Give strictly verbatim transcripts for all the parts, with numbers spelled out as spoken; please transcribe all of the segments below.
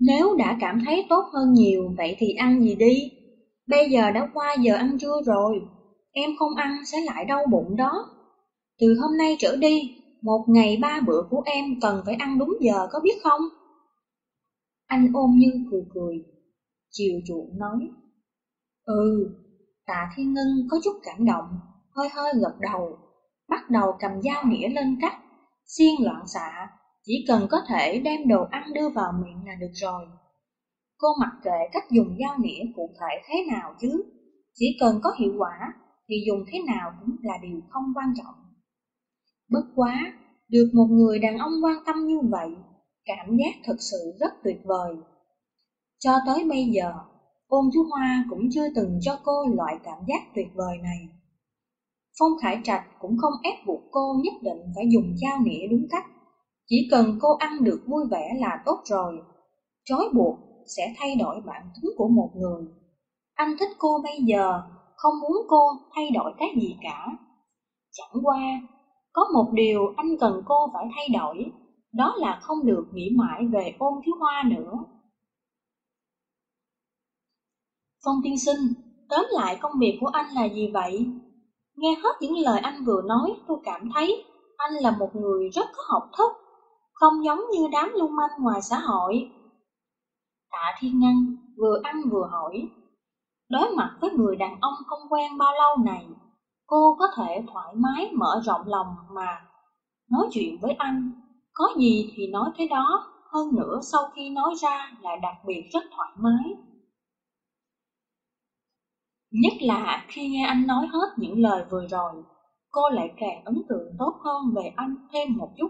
Nếu đã cảm thấy tốt hơn nhiều, vậy thì ăn gì đi? Bây giờ đã qua giờ ăn trưa rồi, em không ăn sẽ lại đau bụng đó. Từ hôm nay trở đi, một ngày ba bữa của em cần phải ăn đúng giờ có biết không? Anh ôm như cười cười, chiều chuộng nói. Ừ, Tạ Thiên Ngân có chút cảm động, hơi hơi gật đầu, bắt đầu cầm dao nĩa lên cắt, xiên loạn xạ, chỉ cần có thể đem đồ ăn đưa vào miệng là được rồi. Cô mặc kệ cách dùng dao nĩa cụ thể thế nào chứ, chỉ cần có hiệu quả thì dùng thế nào cũng là điều không quan trọng. Bất quá, được một người đàn ông quan tâm như vậy, cảm giác thật sự rất tuyệt vời. Cho tới bây giờ, Ôn Tú Hoa cũng chưa từng cho cô loại cảm giác tuyệt vời này. Phong Khải Trạch cũng không ép buộc cô nhất định phải dùng dao nĩa đúng cách, chỉ cần cô ăn được vui vẻ là tốt rồi. Trói buộc sẽ thay đổi bản tính của một người. Anh thích cô bây giờ, không muốn cô thay đổi cái gì cả. Chẳng qua, có một điều anh cần cô phải thay đổi, đó là không được nghĩ mãi về Ôn Thiếu Hoa nữa. Phong tiên sinh, tóm lại công việc của anh là gì vậy? Nghe hết những lời anh vừa nói, tôi cảm thấy anh là một người rất có học thức, không giống như đám lưu manh ngoài xã hội. Tạ Thiên Ngân vừa ăn vừa hỏi. Đối mặt với người đàn ông không quen bao lâu này, cô có thể thoải mái mở rộng lòng mà nói chuyện với anh. Có gì thì nói thế đó, hơn nữa sau khi nói ra lại đặc biệt rất thoải mái. Nhất là khi nghe anh nói hết những lời vừa rồi, cô lại càng ấn tượng tốt hơn về anh thêm một chút.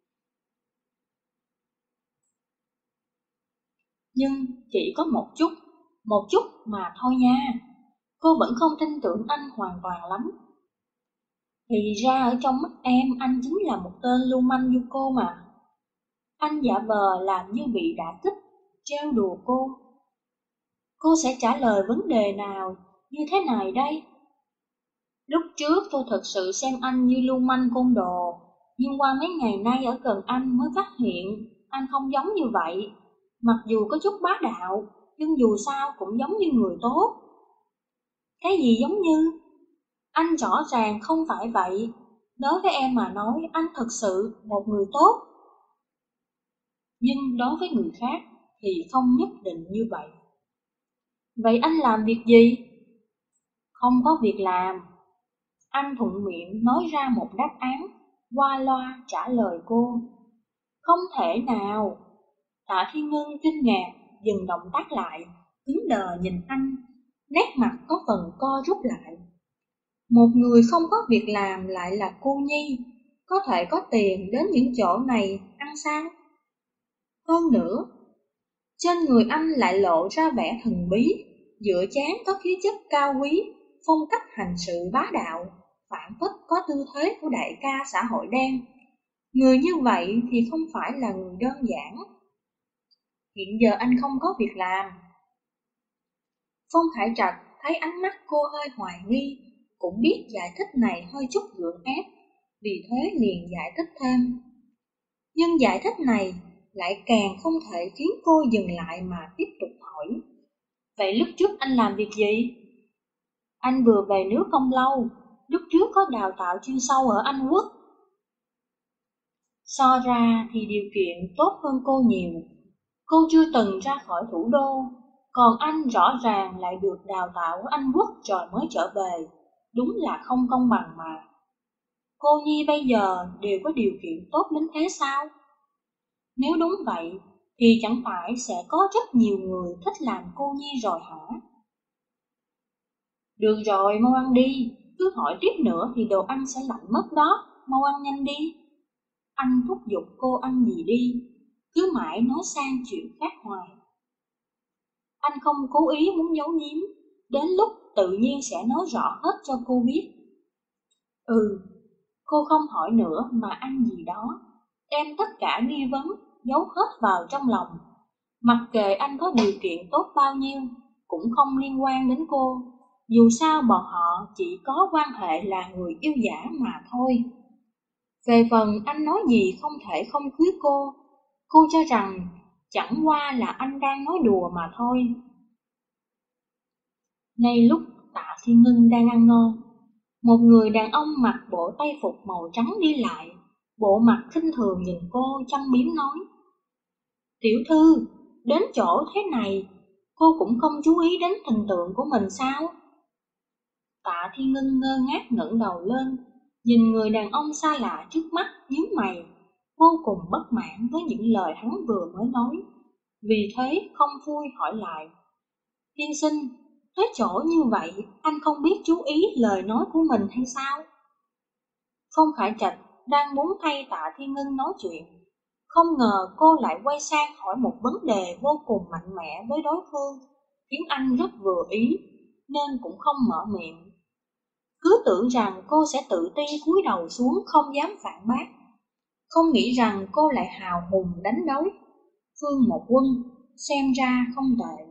Nhưng chỉ có một chút, một chút mà thôi nha. Cô vẫn không tin tưởng anh hoàn toàn lắm. Thì ra ở trong mắt em anh chính là một tên lưu manh như cô mà. Anh giả vờ làm như bị đả kích, trêu đùa cô. Cô sẽ trả lời vấn đề nào như thế này đây? Lúc trước tôi thật sự xem anh như lưu manh côn đồ, nhưng qua mấy ngày nay ở gần anh mới phát hiện anh không giống như vậy. Mặc dù có chút bá đạo, nhưng dù sao cũng giống như người tốt. Cái gì giống như? Anh rõ ràng không phải vậy. Đối với em mà nói, anh thật sự một người tốt. Nhưng đối với người khác thì không nhất định như vậy. Vậy anh làm việc gì? Không có việc làm. Anh thuận miệng nói ra một đáp án, qua loa trả lời cô. Không thể nào. Tạ Thiên Ngân kinh ngạc, dừng động tác lại, cứng đờ nhìn anh, nét mặt có phần co rút lại. Một người không có việc làm lại là cô nhi, có thể có tiền đến những chỗ này ăn sao? Hơn nữa, trên người anh lại lộ ra vẻ thần bí, giữa trán có khí chất cao quý, phong cách hành sự bá đạo, phản phất có tư thế của đại ca xã hội đen. Người như vậy thì không phải là người đơn giản. Hiện giờ anh không có việc làm. Phong Khải Trạch thấy ánh mắt cô hơi hoài nghi, cũng biết giải thích này hơi chút gượng ép, vì thế liền giải thích thêm. Nhưng giải thích này lại càng không thể khiến cô dừng lại mà tiếp tục hỏi. Vậy lúc trước anh làm việc gì? Anh vừa về nước không lâu, lúc trước có đào tạo chuyên sâu ở Anh Quốc. So ra thì điều kiện tốt hơn cô nhiều. Cô chưa từng ra khỏi thủ đô, còn anh rõ ràng lại được đào tạo ở Anh Quốc rồi mới trở về. Đúng là không công bằng mà. Cô Nhi bây giờ đều có điều kiện tốt đến thế sao? Nếu đúng vậy, thì chẳng phải sẽ có rất nhiều người thích làm cô Nhi rồi hả? Được rồi, mau ăn đi, cứ hỏi tiếp nữa thì đồ ăn sẽ lạnh mất đó, mau ăn nhanh đi. Anh thúc giục cô ăn gì đi, cứ mãi nói sang chuyện khác hoài. Anh không cố ý muốn giấu giếm, đến lúc tự nhiên sẽ nói rõ hết cho cô biết. Ừ, cô không hỏi nữa mà ăn gì đó, đem tất cả nghi vấn giấu hết vào trong lòng. Mặc kệ anh có điều kiện tốt bao nhiêu, cũng không liên quan đến cô. Dù sao bọn họ chỉ có quan hệ là người yêu giả mà thôi. Về phần anh nói gì không thể không cưới cô, cô cho rằng chẳng qua là anh đang nói đùa mà thôi. Ngay lúc Tạ Thiên Ngân đang ăn ngon, một người đàn ông mặc bộ tây phục màu trắng đi lại, bộ mặt khinh thường nhìn cô chăm biếm nói: Tiểu thư, đến chỗ thế này, cô cũng không chú ý đến hình tượng của mình sao? Tạ Thiên Ngân ngơ ngác ngẩng đầu lên, nhìn người đàn ông xa lạ trước mắt nhíu mày, vô cùng bất mãn với những lời hắn vừa mới nói. Vì thế không vui hỏi lại: Tiên sinh, tới chỗ như vậy, anh không biết chú ý lời nói của mình hay sao? Phong Khải Trạch đang muốn thay Tạ Thiên Ngân nói chuyện, không ngờ cô lại quay sang hỏi một vấn đề vô cùng mạnh mẽ với đối phương, khiến anh rất vừa ý, nên cũng không mở miệng. Cứ tưởng rằng cô sẽ tự ti cúi đầu xuống không dám phản bác, không nghĩ rằng cô lại hào hùng đánh đấu. Phương Một Quân, xem ra không tệ.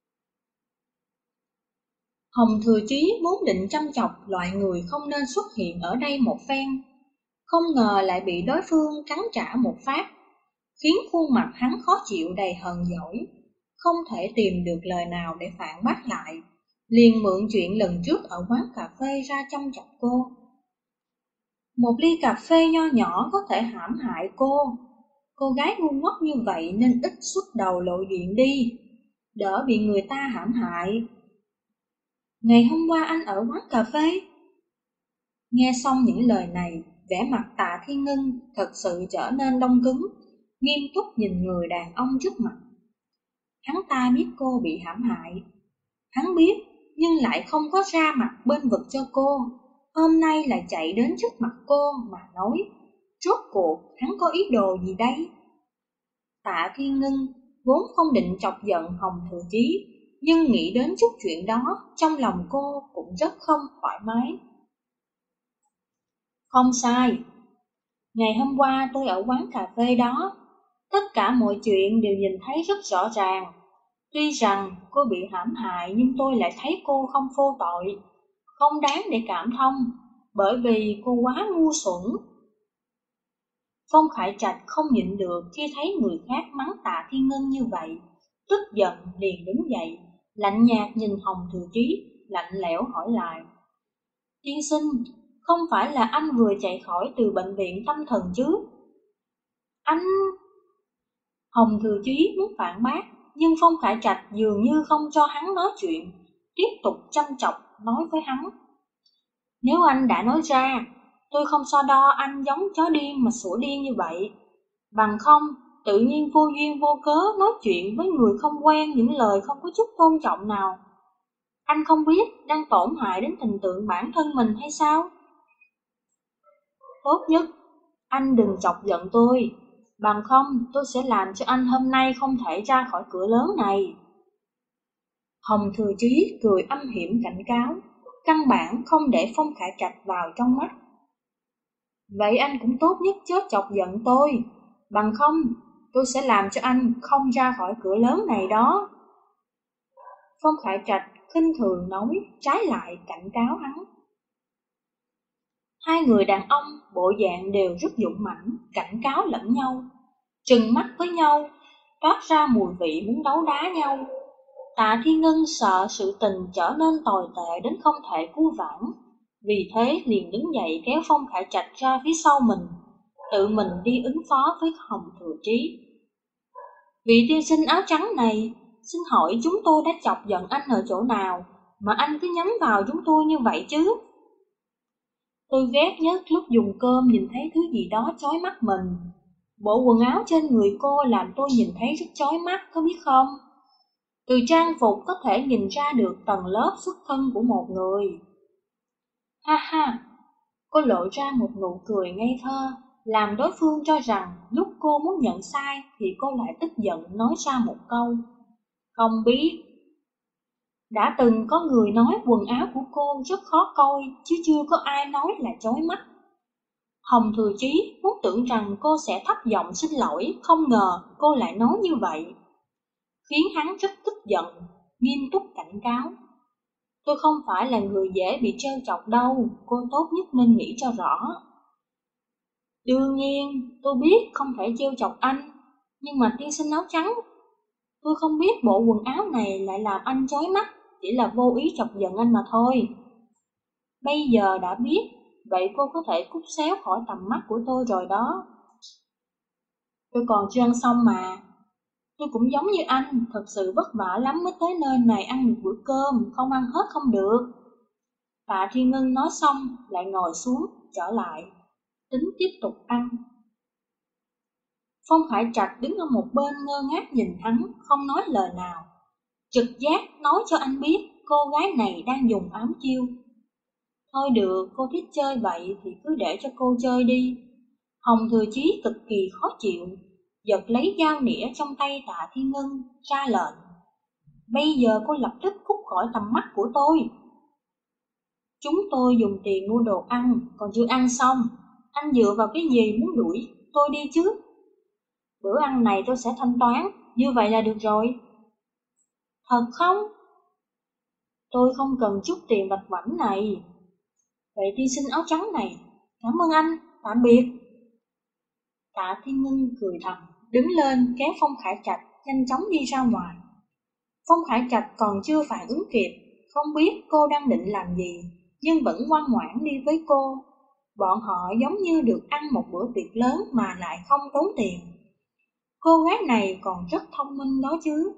Hồng Thừa Chí vốn định chăm chọc loại người không nên xuất hiện ở đây một phen, không ngờ lại bị đối phương cắn trả một phát, khiến khuôn mặt hắn khó chịu đầy hờn dỗi, không thể tìm được lời nào để phản bác lại, liền mượn chuyện lần trước ở quán cà phê ra chăm chọc cô. Một ly cà phê nho nhỏ có thể hãm hại cô. Cô gái ngu ngốc như vậy nên ít xuất đầu lộ diện đi, đỡ bị người ta hãm hại. Ngày hôm qua anh ở quán cà phê. Nghe xong những lời này, vẻ mặt Tạ Thiên Ngân thật sự trở nên đông cứng, nghiêm túc nhìn người đàn ông trước mặt. Hắn ta biết cô bị hãm hại, hắn biết nhưng lại không có ra mặt bên vực cho cô. Hôm nay lại chạy đến trước mặt cô mà nói, rốt cuộc hắn có ý đồ gì đây? Tạ Thiên Ngân vốn không định chọc giận Hồng Thừa Chí, nhưng nghĩ đến chút chuyện đó, trong lòng cô cũng rất không thoải mái. Không sai, ngày hôm qua tôi ở quán cà phê đó, tất cả mọi chuyện đều nhìn thấy rất rõ ràng. Tuy rằng cô bị hãm hại nhưng tôi lại thấy cô không vô tội, không đáng để cảm thông, bởi vì cô quá ngu xuẩn. Phong Khải Trạch không nhịn được khi thấy người khác mắng Tạ Thiên Ngân như vậy, tức giận liền đứng dậy, lạnh nhạt nhìn Hồng Thừa Chí, lạnh lẽo hỏi lại: Tiên sinh, không phải là anh vừa chạy khỏi từ bệnh viện tâm thần chứ? Anh... Hồng Thừa Chí muốn phản bác, nhưng Phong Khải Trạch dường như không cho hắn nói chuyện, tiếp tục chăm chọc nói với hắn: Nếu anh đã nói ra, tôi không so đo anh giống chó điên mà sủa điên như vậy. Bằng không, tự nhiên vô duyên vô cớ nói chuyện với người không quen những lời không có chút tôn trọng nào. Anh không biết đang tổn hại đến hình tượng bản thân mình hay sao? Tốt nhất, anh đừng chọc giận tôi, bằng không tôi sẽ làm cho anh hôm nay không thể ra khỏi cửa lớn này. Hồng Thừa Chí cười âm hiểm cảnh cáo, căn bản không để Phong Khải Trạch vào trong mắt. Vậy anh cũng tốt nhất chớ chọc giận tôi, bằng không tôi sẽ làm cho anh không ra khỏi cửa lớn này đó. Phong Khải Trạch khinh thường nói, trái lại cảnh cáo hắn. Hai người đàn ông bộ dạng đều rất dũng mãnh, cảnh cáo lẫn nhau, trừng mắt với nhau, toát ra mùi vị muốn đấu đá nhau. Tạ Thiên Ngân sợ sự tình trở nên tồi tệ đến không thể cứu vãn, vì thế liền đứng dậy kéo Phong Khải Trạch ra phía sau mình, tự mình đi ứng phó với Hồng Thừa Chí. Vị tiên sinh áo trắng này, xin hỏi chúng tôi đã chọc giận anh ở chỗ nào mà anh cứ nhắm vào chúng tôi như vậy chứ? Tôi ghét nhất lúc dùng cơm nhìn thấy thứ gì đó chói mắt mình. Bộ quần áo trên người cô làm tôi nhìn thấy rất chói mắt, có biết không? Từ trang phục có thể nhìn ra được tầng lớp xuất thân của một người. Ha ha, cô lộ ra một nụ cười ngây thơ, làm đối phương cho rằng lúc cô muốn nhận sai thì cô lại tức giận nói ra một câu: Không biết. Đã từng có người nói quần áo của cô rất khó coi, chứ chưa có ai nói là chói mắt. Hồng Thừa Chí vốn tưởng rằng cô sẽ thấp giọng xin lỗi, không ngờ cô lại nói như vậy, khiến hắn rất tức giận, nghiêm túc cảnh cáo. Tôi không phải là người dễ bị trêu chọc đâu, cô tốt nhất nên nghĩ cho rõ. Đương nhiên, tôi biết không thể trêu chọc anh, nhưng mà tiên sinh áo trắng, Tôi không biết bộ quần áo này lại làm anh chói mắt, chỉ là vô ý chọc giận anh mà thôi. Bây giờ đã biết, vậy cô có thể cút xéo khỏi tầm mắt của tôi rồi đó. Tôi còn chưa ăn xong mà. Tôi cũng giống như anh, thật sự vất vả lắm mới tới nơi này ăn được bữa cơm, không ăn hết không được. Tạ Thiên Ngân nói xong, lại ngồi xuống, trở lại, tính tiếp tục ăn. Phong Khải Trạch đứng ở một bên ngơ ngác nhìn hắn, không nói lời nào. Trực giác nói cho anh biết cô gái này đang dùng ám chiêu. Thôi được, cô thích chơi vậy thì cứ để cho cô chơi đi. Hồng Thừa Chí cực kỳ khó chịu, giật lấy dao nĩa trong tay Tạ Thiên Ngân, ra lệnh. Bây giờ cô lập tức cút khỏi tầm mắt của tôi. Chúng tôi dùng tiền mua đồ ăn, còn chưa ăn xong. Anh dựa vào cái gì muốn đuổi tôi đi chứ? Bữa ăn này tôi sẽ thanh toán, như vậy là được rồi. Thật không? Tôi không cần chút tiền vặt vãnh này. Vậy thì xin áo trắng này. Cảm ơn anh, tạm biệt. Tạ Thiên Ngân cười thầm, đứng lên kéo Phong Khải Trạch nhanh chóng đi ra ngoài. Phong Khải Trạch còn chưa phản ứng kịp, không biết cô đang định làm gì, nhưng vẫn ngoan ngoãn đi với cô. Bọn họ giống như được ăn một bữa tiệc lớn mà lại không tốn tiền. Cô gái này còn rất thông minh đó chứ.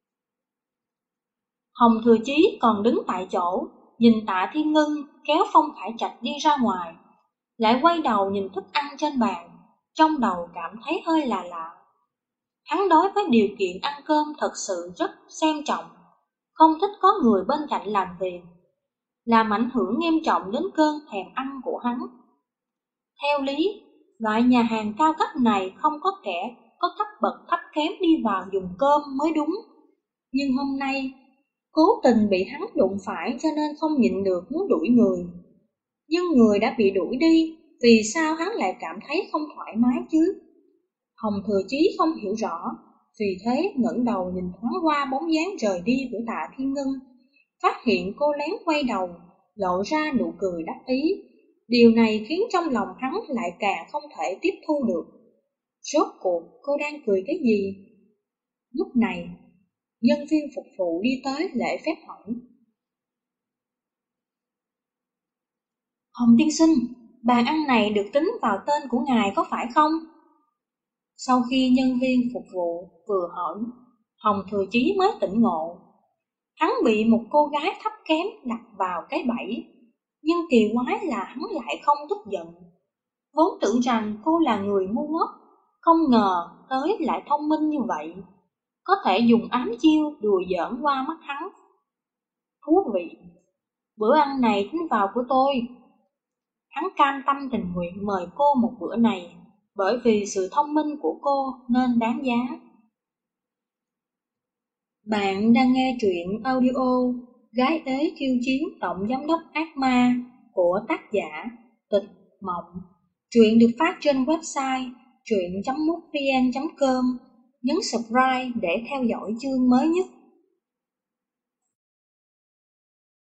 Hồng Thừa Chí còn đứng tại chỗ, nhìn Tạ Thiên Ngân kéo Phong Khải Trạch đi ra ngoài, lại quay đầu nhìn thức ăn trên bàn, trong đầu cảm thấy hơi là lạ. Hắn đối với điều kiện ăn cơm thật sự rất xem trọng, không thích có người bên cạnh làm việc, làm ảnh hưởng nghiêm trọng đến cơn thèm ăn của hắn. Theo lý, loại nhà hàng cao cấp này không có kẻ có cấp bậc thấp kém đi vào dùng cơm mới đúng. Nhưng hôm nay, cố tình bị hắn đụng phải cho nên không nhịn được muốn đuổi người. Nhưng người đã bị đuổi đi, vì sao hắn lại cảm thấy không thoải mái chứ? Hồng Thừa Chí không hiểu rõ, vì thế ngẩng đầu nhìn thoáng qua bóng dáng rời đi của Tạ Thiên Ngân, phát hiện cô lén quay đầu, lộ ra nụ cười đắc ý. Điều này khiến trong lòng hắn lại càng không thể tiếp thu được. Rốt cuộc cô đang cười cái gì? Lúc này, nhân viên phục vụ đi tới lễ phép hỏi. Hồng tiên sinh, bàn ăn này được tính vào tên của ngài có phải không? Sau khi nhân viên phục vụ vừa hỏi, Hồng Thừa Chí mới tỉnh ngộ. Hắn bị một cô gái thấp kém đặt vào cái bẫy, nhưng kỳ quái là hắn lại không tức giận. Vốn tưởng rằng cô là người ngu ngốc, không ngờ tới lại thông minh như vậy, có thể dùng ám chiêu đùa giỡn qua mắt hắn. Thú vị, bữa ăn này tính vào của tôi. Hắn cam tâm tình nguyện mời cô một bữa này, bởi vì sự thông minh của cô nên đáng giá. Bạn đang nghe truyện audio Gái ế khiêu chiến tổng giám đốc ác ma của tác giả Tịch Mộng. Truyện được phát trên website truyện chấm mútvn chấm com. Nhấn subscribe để theo dõi chương mới nhất.